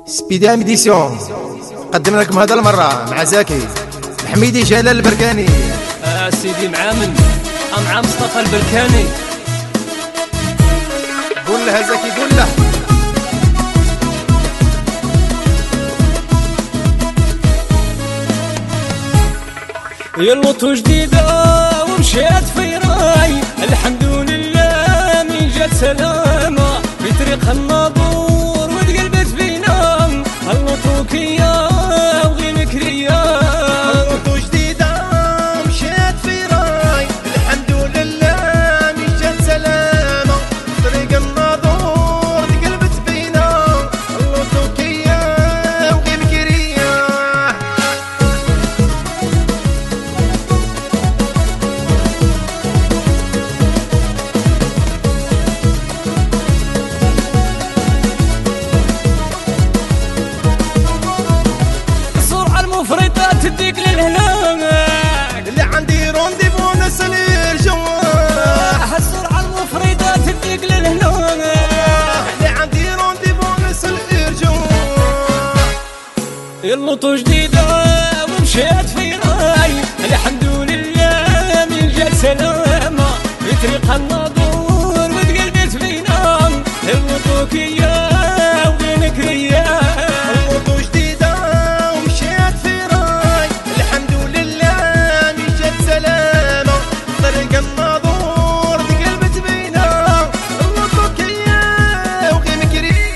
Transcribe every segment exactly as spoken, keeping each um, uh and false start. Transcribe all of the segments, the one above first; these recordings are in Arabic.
سبيدي ميديسيون قدم لكم هذا المرة مع زكي الحميدي جلال البركاني. آه سيدي معامن مع مصطفى البركاني. قول لها زكي قول له يلوطو جديدة ومشيت في راي الحمد لله من جات سلامة في طريق الناظور وتقلبت فينا اللوطو كيا وغي مكريا. يلوطو جديدة ومشيت في راي الحمد لله من جات سلامة في طريق الناظور وتقلبت فينا اللوطو كيا وغي مكريا. تديك للهناك اللي عندي رونديفو نسال الجواب. السرعة المفرطة تديك للهناك اللي عندي رونديفو نسال الجواب. اللوطو جديدة ومشيت في راي الحمد لله من جات سلامة في طريق الناظور وتقلبت فينا اللوطو كيا وغي مكريا. اللوطو جديدة ومشيت في راي الحمد لله من جات سلامة طريق الناظور تقلبت بينا اللوطو كيا وغي مكريا.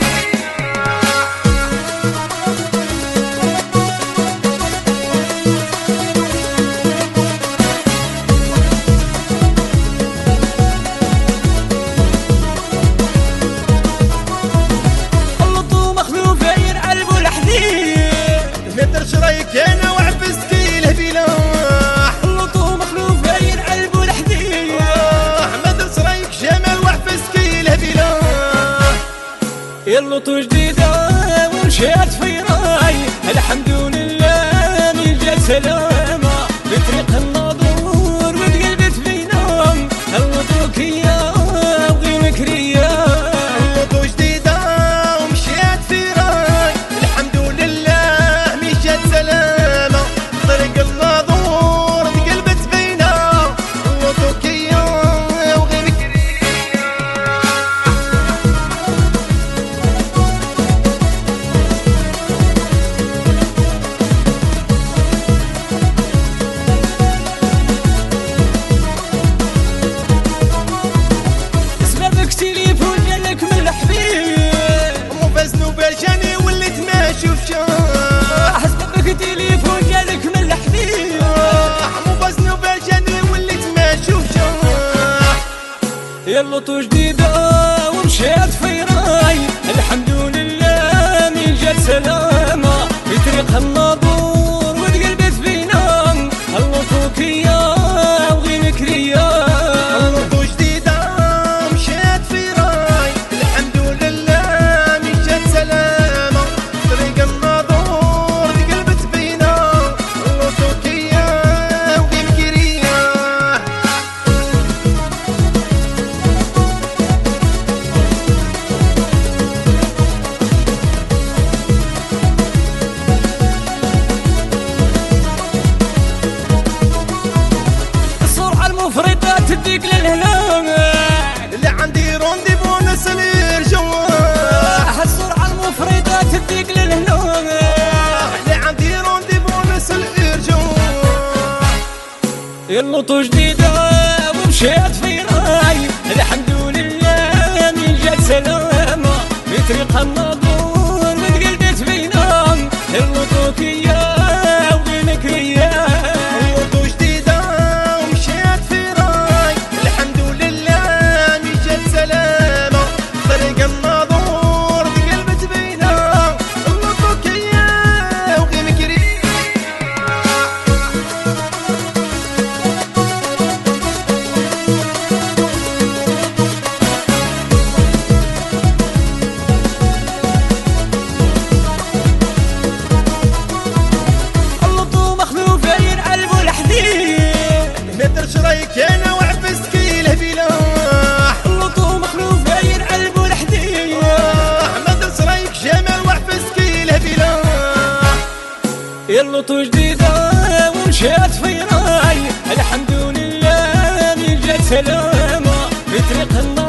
اللوطو مخلوف غير علبو الحديد متر شرايك انا وعفست كيله فلاح. اللوطو مخلوف غير علبو الحديد متر شرايك جمال وعفست كيله فلاح. اللوطو جديدة ومشيت في راي الحمد لله من جات سلامة في طريق الناظور وتقلبت فينا اللوطو كيا وغي مكريا. اللوطو جديدة ومشيت في راي الحمد لله من جات سلامة طريق الناظور تقلبت بينا اللوطو كيا وغي مكريا. سببك تليفون جالك من الحبيب مو فازنو بالجاني وليت ما شوف شاف. سببك تليفون جالك من الحبيب مو فازنو بالجاني وليت ما شوف شاف. اللوطو جديدة ومشيت في راي الحمد لله من جات سلامة في طريق الناظور وتقلبت فينا اللوطو كيا وغي مكريا. اللوطو جديدة ومشيت في راي الحمد لله من جات سلامة طريق الناظور تقلبت بينا اللوطو كيا وغي مكريا. السرعة المفرطة تديك للهناك اللي عندي رونديفو نسال الجواب. السرعة المفرطة تديك للهناك اللي عندي رونديفو نسال الجواب. اللوطو جديدة ومشيت في راي الحمد لله من جات سلامة في طريق الناظور وتقلبت فينا اللوطو كيا وغي مكريا. اللوطو جديدة ومشيت في راي الحمد لله من جات سلامة طريق الناظور تقلبت بينا اللوطو كيا وغي مكريا. اللطو جديدة ومشيت في راي، الحمد لله من جات سلامة في طريق النار.